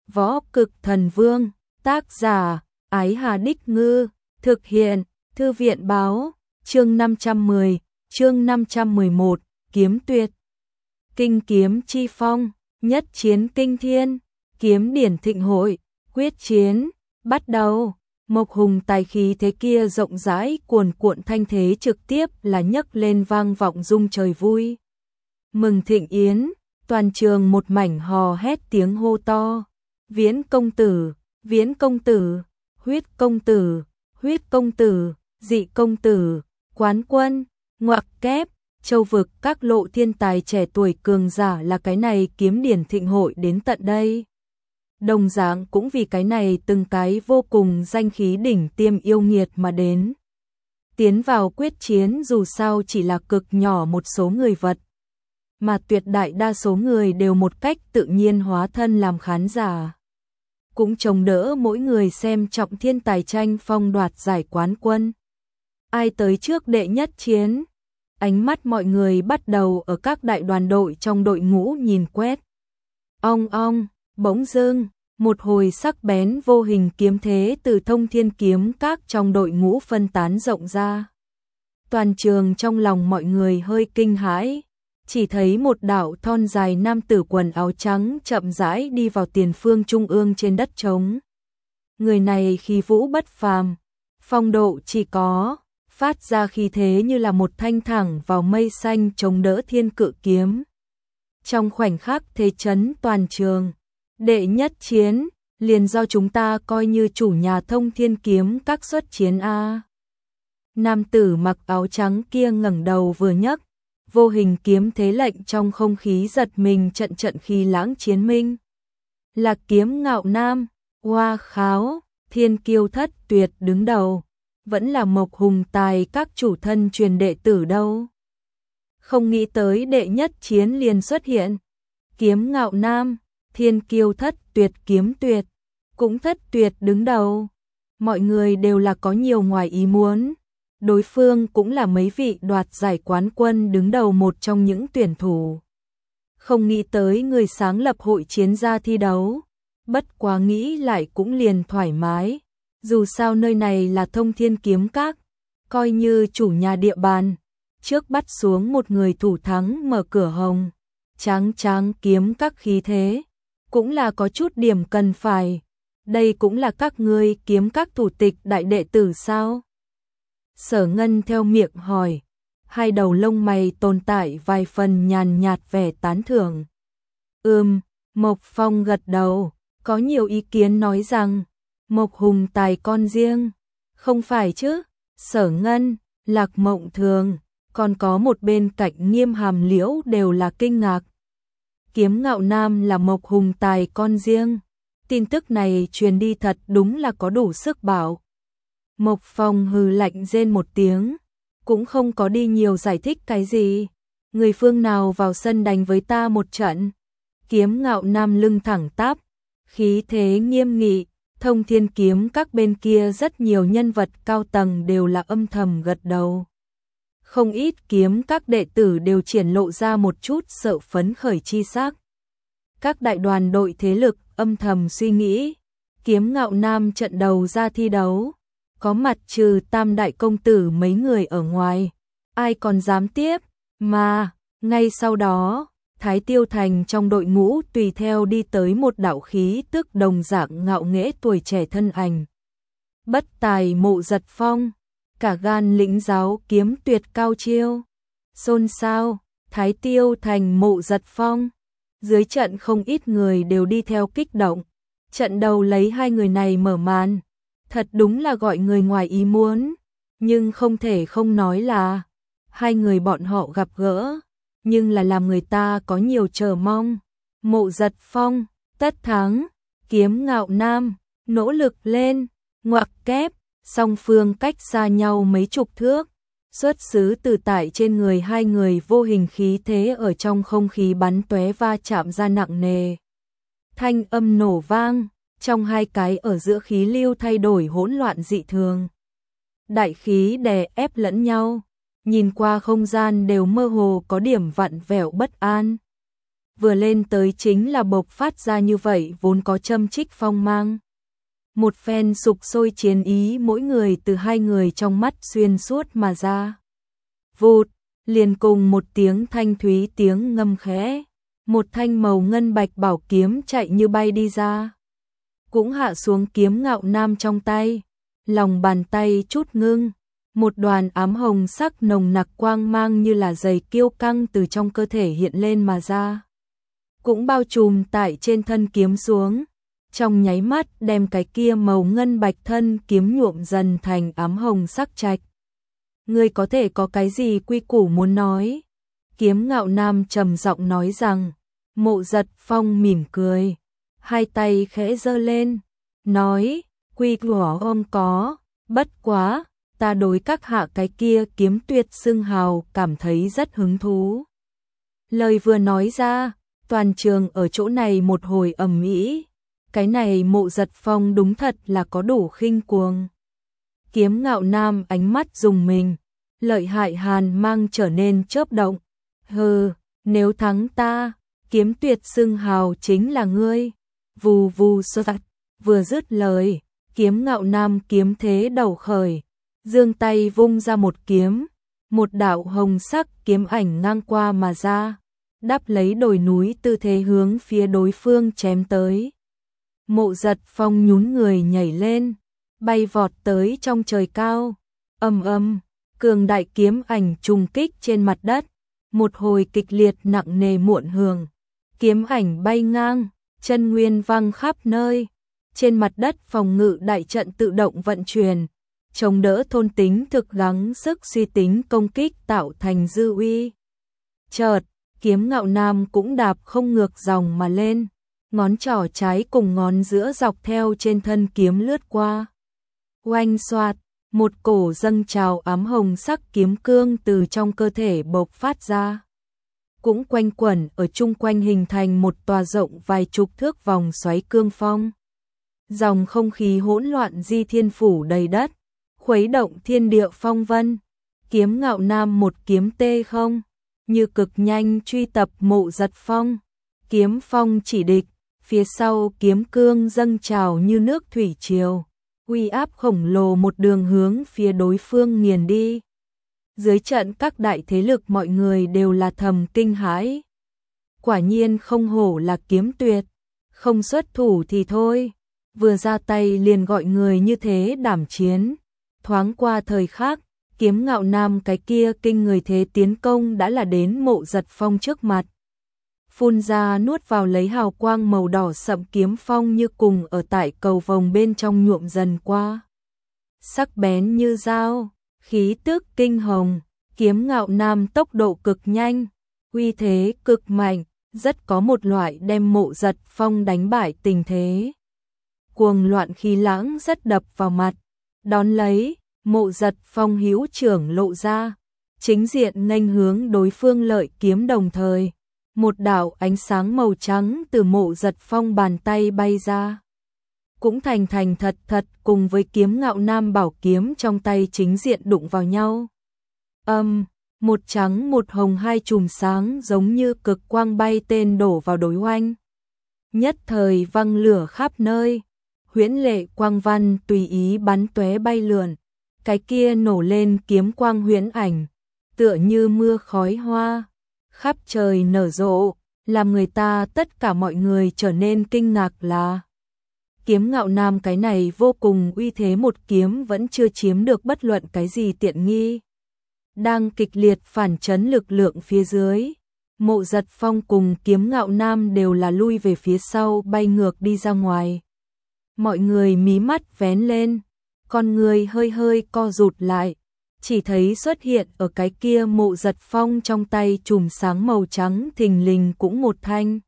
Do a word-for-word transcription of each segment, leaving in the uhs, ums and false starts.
Võ Cực Thần Vương, tác giả, Ái Hà Đích Ngư, thực hiện, Thư viện Báo, chương năm trăm mười, chương năm trăm mười một, Kiếm Tuyệt. Kinh kiếm chi phong, nhất chiến kinh thiên, kiếm điển thịnh hội, quyết chiến, bắt đầu. Mộc Hùng tài khí thế kia rộng rãi cuồn cuộn thanh thế trực tiếp là nhấc lên vang vọng rung trời vui. Mừng thịnh yến, toàn trường một mảnh hò hét tiếng hô to. Viễn công tử, Viễn công tử, Huyết công tử, Huyết công tử, Dị công tử, quán quân, ngoặc kép, châu vực các lộ thiên tài trẻ tuổi cường giả là cái này kiếm điển thịnh hội đến tận đây. Đồng dạng cũng vì cái này từng cái vô cùng danh khí đỉnh tiêm yêu nghiệt mà đến. Tiến vào quyết chiến dù sao chỉ là cực nhỏ một số người vật, mà tuyệt đại đa số người đều một cách tự nhiên hóa thân làm khán giả. Cũng chống đỡ mỗi người xem trọng thiên tài tranh phong đoạt giải quán quân. Ai tới trước đệ nhất chiến? Ánh mắt mọi người bắt đầu ở các đại đoàn đội trong đội ngũ nhìn quét. Ong ong, bỗng dưng, một hồi sắc bén vô hình kiếm thế từ Thông Thiên Kiếm Các trong đội ngũ phân tán rộng ra. Toàn trường trong lòng mọi người hơi kinh hãi, chỉ thấy một đạo thon dài nam tử quần áo trắng chậm rãi đi vào tiền phương trung ương trên đất trống. Người này khí vũ bất phàm, phong độ chỉ có, phát ra khí thế như là một thanh thẳng vào mây xanh chống đỡ thiên cự kiếm. Trong khoảnh khắc thế chấn toàn trường, đệ nhất chiến, liền do chúng ta coi như chủ nhà Thông Thiên Kiếm Các xuất chiến a. Nam tử mặc áo trắng kia ngẩng đầu vừa nhấc, vô hình kiếm thế lệnh trong không khí giật mình trận trận khi lãng chiến minh. Là Kiếm Ngạo Nam, Hoa Kháo, Thiên Kiêu Thất Tuyệt đứng đầu, vẫn là Mộc Hùng tài các chủ thân truyền đệ tử đâu. Không nghĩ tới đệ nhất chiến liền xuất hiện. Kiếm Ngạo Nam, Thiên Kiêu Thất Tuyệt kiếm tuyệt, cũng Thất Tuyệt đứng đầu. Mọi người đều là có nhiều ngoài ý muốn. Đối phương cũng là mấy vị đoạt giải quán quân đứng đầu một trong những tuyển thủ. Không nghĩ tới người sáng lập hội chiến ra thi đấu. Bất quá nghĩ lại cũng liền thoải mái. Dù sao nơi này là Thông Thiên Kiếm Các, coi như chủ nhà địa bàn. Trước bắt xuống một người thủ thắng mở cửa hồng. Tráng tráng kiếm các khí thế. Cũng là có chút điểm cần phải. Đây cũng là các ngươi kiếm các thủ tịch đại đệ tử sao? Sở Ngân theo miệng hỏi, hai đầu lông mày tồn tại vài phần nhàn nhạt vẻ tán thưởng. Ừm, Mộc Phong gật đầu, có nhiều ý kiến nói rằng, Mộc Hùng tài con riêng, không phải chứ? Sở Ngân, Lạc Mộng Thường, còn có một bên cạnh Nghiêm Hàm Liễu đều là kinh ngạc. Kiếm Ngạo Nam là Mộc Hùng tài con riêng, tin tức này truyền đi thật đúng là có đủ sức bảo. Mộc Phong hừ lạnh rên một tiếng, cũng không có đi nhiều giải thích cái gì. Người phương nào vào sân đánh với ta một trận? Kiếm Ngạo Nam lưng thẳng tắp, khí thế nghiêm nghị. Thông Thiên Kiếm Các bên kia rất nhiều nhân vật cao tầng đều là âm thầm gật đầu. Không ít kiếm các đệ tử đều triển lộ ra một chút sợ phấn khởi chi sắc. Các đại đoàn đội thế lực âm thầm suy nghĩ, Kiếm Ngạo Nam trận đầu ra thi đấu, có mặt trừ Tam đại công tử mấy người ở ngoài, ai còn dám tiếp, mà ngay sau đó, Thái Tiêu Thành trong đội ngũ tùy theo đi tới một đạo khí tức đồng dạng ngạo nghễ tuổi trẻ thân ảnh. Bất tài Mộ Giật Phong, cả gan lĩnh giáo kiếm tuyệt cao chiêu. Xôn xao, Thái Tiêu Thành Mộ Giật Phong. Dưới trận không ít người đều đi theo kích động. Trận đầu lấy hai người này mở màn. Thật đúng là gọi người ngoài ý muốn. Nhưng không thể không nói là hai người bọn họ gặp gỡ. Nhưng là làm người ta có nhiều chờ mong. Mộ Giật Phong, tất thắng. Kiếm Ngạo Nam, nỗ lực lên. Ngoặc kép, song phương cách xa nhau mấy chục thước. Xuất xứ từ tại trên người hai người vô hình khí thế ở trong không khí bắn tóe va chạm ra nặng nề. Thanh âm nổ vang, trong hai cái ở giữa khí lưu thay đổi hỗn loạn dị thường. Đại khí đè ép lẫn nhau, nhìn qua không gian đều mơ hồ có điểm vặn vẹo bất an. vừa lên tới chính là bộc phát ra như vậy vốn có châm chích phong mang. Một phen sục sôi chiến ý mỗi người từ hai người trong mắt xuyên suốt mà ra. Vụt, liền cùng một tiếng thanh thúy tiếng ngâm khẽ, một thanh màu ngân bạch bảo kiếm chạy như bay đi ra. Cũng hạ xuống kiếm ngạo nam trong tay, lòng bàn tay chút ngưng, một đoàn ám hồng sắc nồng nặc quang mang như là dày kiêu căng từ trong cơ thể hiện lên mà ra. Cũng bao trùm tại trên thân kiếm xuống, trong nháy mắt đem cái kia màu ngân bạch thân kiếm nhuộm dần thành ám hồng sắc trạch. Ngươi có thể có cái gì quy củ muốn nói? Kiếm ngạo nam trầm giọng nói rằng. Mộ Giật Phong mỉm cười, hai tay khẽ giơ lên, nói, quy củ không có, bất quá, ta đối các hạ cái kia kiếm tuyệt xưng hào cảm thấy rất hứng thú. Lời vừa nói ra, toàn trường ở chỗ này một hồi ầm ĩ. Cái này Mộ Giật Phong đúng thật là có đủ khinh cuồng. Kiếm ngạo nam ánh mắt rùng mình, lợi hại hàn mang trở nên chớp động. Hừ, nếu thắng ta, kiếm tuyệt xưng hào chính là ngươi. Vù vù sơ tạch, vừa dứt lời, kiếm ngạo nam kiếm thế đầu khởi, giương tay vung ra một kiếm, một đạo hồng sắc kiếm ảnh ngang qua mà ra, đáp lấy đồi núi tư thế hướng phía đối phương chém tới. Mộ Giật Phong nhún người nhảy lên, bay vọt tới trong trời cao, ầm ầm, cường đại kiếm ảnh trùng kích trên mặt đất, một hồi kịch liệt nặng nề muộn hưởng, kiếm ảnh bay ngang, chân nguyên văng khắp nơi, trên mặt đất phòng ngự đại trận tự động vận chuyển, chống đỡ thôn tính thực gắng sức suy tính công kích tạo thành dư uy. Chợt, kiếm ngạo nam cũng đạp không ngược dòng mà lên, ngón trỏ trái cùng ngón giữa dọc theo trên thân kiếm lướt qua. Oanh xoạt, một cổ dâng trào ám hồng sắc kiếm cương từ trong cơ thể bộc phát ra. Cũng quanh quẩn ở chung quanh hình thành một tòa rộng vài chục thước vòng xoáy cương phong. Dòng không khí hỗn loạn di thiên phủ đầy đất, khuấy động thiên địa phong vân. Kiếm ngạo nam một kiếm tê không, như cực nhanh truy tập Mộ Giật Phong. Kiếm phong chỉ địch, phía sau kiếm cương dâng trào như nước thủy triều, uy áp khổng lồ một đường hướng phía đối phương nghiền đi. Dưới trận các đại thế lực mọi người đều là thầm kinh hãi. Quả nhiên không hổ là kiếm tuyệt, không xuất thủ thì thôi, vừa ra tay liền gọi người như thế đảm chiến. Thoáng qua thời khắc, kiếm ngạo nam cái kia kinh người thế tiến công đã là đến Mộ Giật Phong trước mặt. Phun ra nuốt vào lấy hào quang màu đỏ sậm kiếm phong như cùng ở tại cầu vồng bên trong nhuộm dần qua. Sắc bén như dao, khí tức kinh hồng, kiếm ngạo nam tốc độ cực nhanh, uy thế cực mạnh, rất có một loại đem Mộ Giật Phong đánh bại tình thế. Cuồng loạn khí lãng rất đập vào mặt, đón lấy, Mộ Giật Phong hữu trưởng lộ ra, chính diện nghênh hướng đối phương lợi kiếm đồng thời. Một đạo ánh sáng màu trắng từ Mộ Giật Phong bàn tay bay ra. Cũng thành thành thật thật cùng với kiếm ngạo nam bảo kiếm trong tay chính diện đụng vào nhau. Âm, um, một trắng một hồng hai chùm sáng giống như cực quang bay tên đổ vào đối oanh. Nhất thời văng lửa khắp nơi, huyễn lệ quang văn tùy ý bắn tóe bay lượn. Cái kia nổ lên kiếm quang huyễn ảnh, tựa như mưa khói hoa. Khắp trời nở rộ, làm người ta tất cả mọi người trở nên kinh ngạc là kiếm ngạo nam cái này vô cùng uy thế một kiếm vẫn chưa chiếm được bất luận cái gì tiện nghi. Đang kịch liệt phản chấn lực lượng phía dưới, Mộ Giật Phong cùng kiếm ngạo nam đều là lui về phía sau bay ngược đi ra ngoài. Mọi người mí mắt vén lên, con người hơi hơi co rụt lại. Chỉ thấy xuất hiện ở cái kia Mộ Giật Phong trong tay chùm sáng màu trắng thình lình cũng một thanh.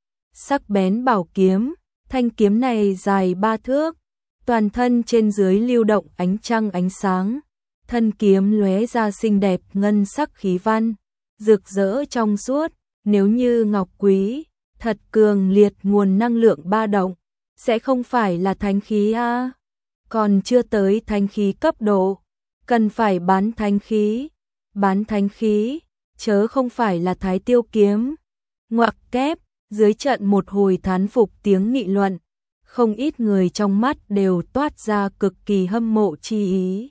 Sắc bén bảo kiếm, thanh kiếm này dài ba thước, toàn thân trên dưới lưu động ánh trăng ánh sáng. Thân kiếm lóe ra xinh đẹp ngân sắc khí văn, rực rỡ trong suốt, nếu như ngọc quý, thật cường liệt nguồn năng lượng ba động, sẽ không phải là thánh khí a, à? Còn chưa tới thánh khí cấp độ. Cần phải bán thánh khí, bán thánh khí, chớ không phải là thái tiêu kiếm. Ngoặc kép, Dưới trận một hồi thán phục tiếng nghị luận, không ít người trong mắt đều toát ra cực kỳ hâm mộ chi ý.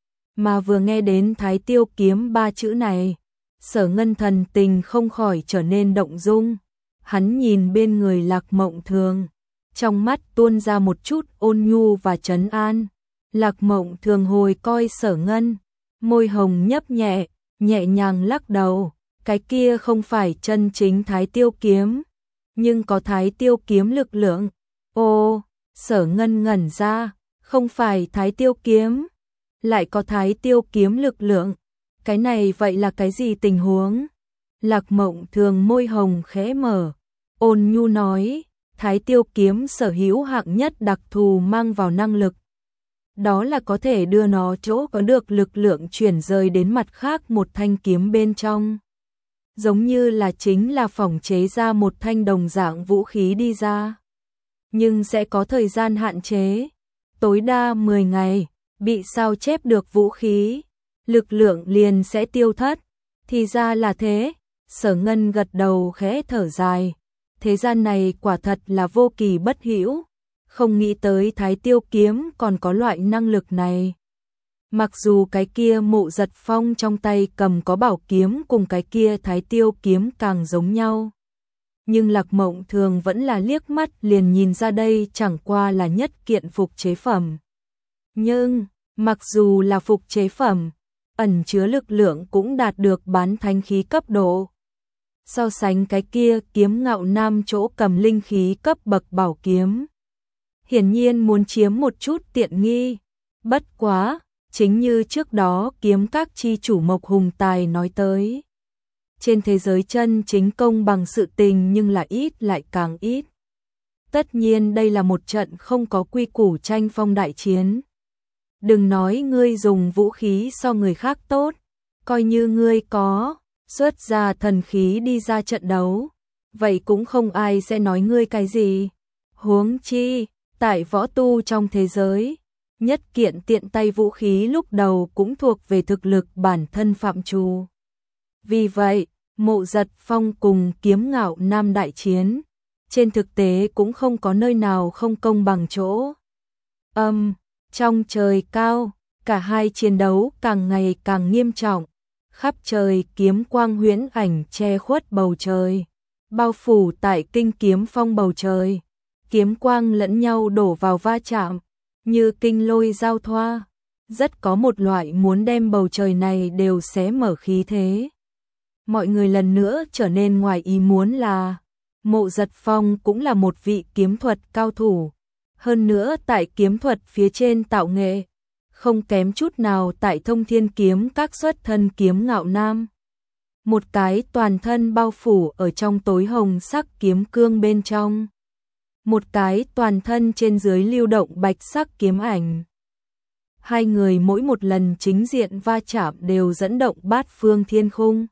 Mà vừa nghe đến Thái Tiêu kiếm ba chữ này, Sở Ngân thần tình không khỏi trở nên động dung. Hắn nhìn bên người Lạc Mộng Thường, trong mắt tuôn ra một chút ôn nhu và trấn an. Lạc Mộng Thường hồi coi Sở Ngân, môi hồng nhấp nhẹ, nhẹ nhàng lắc đầu, cái kia không phải chân chính Thái Tiêu kiếm, nhưng có Thái Tiêu kiếm lực lượng. Ô, Sở Ngân ngẩn ra, không phải Thái Tiêu kiếm, lại có Thái Tiêu kiếm lực lượng, cái này vậy là cái gì tình huống? Lạc Mộng Thường môi hồng khẽ mở, ôn nhu nói, Thái Tiêu kiếm sở hữu hạng nhất đặc thù mang vào năng lực. Đó là có thể đưa nó chỗ có được lực lượng chuyển rời đến mặt khác một thanh kiếm bên trong. Giống như là chính là phỏng chế ra một thanh đồng dạng vũ khí đi ra. Nhưng sẽ có thời gian hạn chế, tối đa mười ngày, bị sao chép được vũ khí, lực lượng liền sẽ tiêu thất. Thì ra là thế, Sở Ngân gật đầu khẽ thở dài. Thế gian này quả thật là vô kỳ bất hữu, không nghĩ tới Thái Tiêu kiếm còn có loại năng lực này. Mặc dù cái kia Mộ Giật Phong trong tay cầm có bảo kiếm cùng cái kia Thái Tiêu kiếm càng giống nhau, nhưng Lạc Mộng Thường vẫn là liếc mắt liền nhìn ra đây chẳng qua là nhất kiện phục chế phẩm. Nhưng, mặc dù là phục chế phẩm, ẩn chứa lực lượng cũng đạt được bán thánh khí cấp độ. So sánh cái kia Kiếm Ngạo Nam chỗ cầm linh khí cấp bậc bảo kiếm, hiển nhiên muốn chiếm một chút tiện nghi. Bất quá, chính như trước đó kiếm các chi chủ Mộc Hùng Tài nói tới, trên thế giới chân chính công bằng sự tình nhưng là ít lại càng ít. Tất nhiên đây là một trận không có quy củ tranh phong đại chiến. Đừng nói ngươi dùng vũ khí so người khác tốt, coi như ngươi có xuất ra thần khí đi ra trận đấu, vậy cũng không ai sẽ nói ngươi cái gì. Huống chi, tại võ tu trong thế giới, nhất kiện tiện tay vũ khí lúc đầu cũng thuộc về thực lực bản thân phạm trù. Vì vậy, Mộ Giật Phong cùng Kiếm Ngạo Nam đại chiến, trên thực tế cũng không có nơi nào không công bằng chỗ. Âm, um, trong trời cao, cả hai chiến đấu càng ngày càng nghiêm trọng, khắp trời kiếm quang huyễn ảnh che khuất bầu trời, bao phủ tại kinh kiếm phong bầu trời, kiếm quang lẫn nhau đổ vào va chạm, như kinh lôi giao thoa, rất có một loại muốn đem bầu trời này đều xé mở khí thế. Mọi người lần nữa trở nên ngoài ý muốn là, Mộ Giật Phong cũng là một vị kiếm thuật cao thủ, hơn nữa tại kiếm thuật phía trên tạo nghệ, không kém chút nào tại Thông Thiên kiếm các xuất thân Kiếm Ngạo Nam. Một cái toàn thân bao phủ ở trong tối hồng sắc kiếm cương bên trong, một cái toàn thân trên dưới lưu động bạch sắc kiếm ảnh. Hai người mỗi một lần chính diện va chạm đều dẫn động bát phương thiên khung.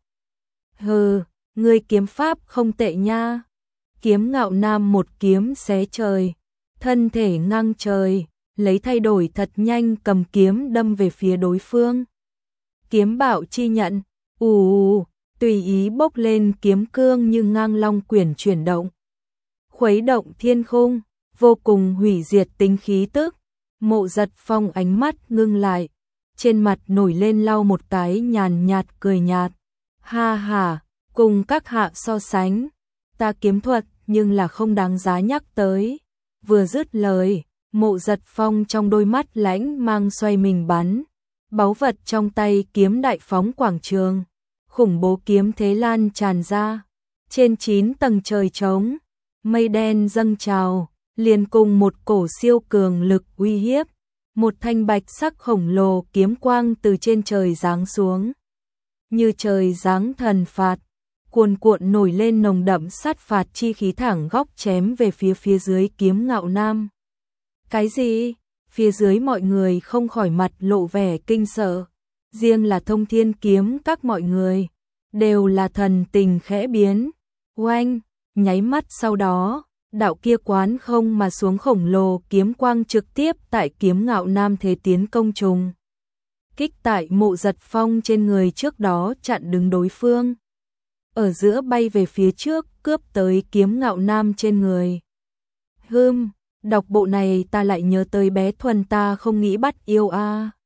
Hừ, ngươi kiếm pháp không tệ nha. Kiếm Ngạo Nam một kiếm xé trời, thân thể ngang trời, lấy thay đổi thật nhanh cầm kiếm đâm về phía đối phương. Kiếm Bảo chi nhận, ù ù, tùy ý bốc lên kiếm cương như ngang long quyển chuyển động, khuấy động thiên khung, vô cùng hủy diệt tính khí tức. Mộ Giật Phong ánh mắt ngưng lại, trên mặt nổi lên lau một cái nhàn nhạt cười nhạt. Ha ha, cùng các hạ so sánh, ta kiếm thuật nhưng là không đáng giá nhắc tới. Vừa dứt lời, Mộ Giật Phong trong đôi mắt lãnh mang xoay mình bắn, báu vật trong tay kiếm đại phóng quảng trường, khủng bố kiếm thế lan tràn ra, trên chín tầng trời trống, mây đen dâng trào, liền cùng một cổ siêu cường lực uy hiếp, một thanh bạch sắc khổng lồ kiếm quang từ trên trời giáng xuống, như trời giáng thần phạt, cuồn cuộn nổi lên nồng đậm sát phạt chi khí thẳng góc chém về phía phía dưới Kiếm Ngạo Nam. Cái gì? Phía dưới mọi người không khỏi mặt lộ vẻ kinh sợ, riêng là Thông Thiên kiếm các mọi người đều là thần tình khẽ biến. Oanh, nháy mắt sau đó, đạo kia quán không mà xuống khổng lồ kiếm quang trực tiếp tại Kiếm Ngạo Nam thế tiến công trùng kích tại Mộ Giật Phong trên người trước đó chặn đứng đối phương. ở giữa bay về phía trước, cướp tới kiếm ngạo nam trên người. Hừm, đọc bộ này ta lại nhớ tới bé Thuần ta không nghĩ bắt yêu a.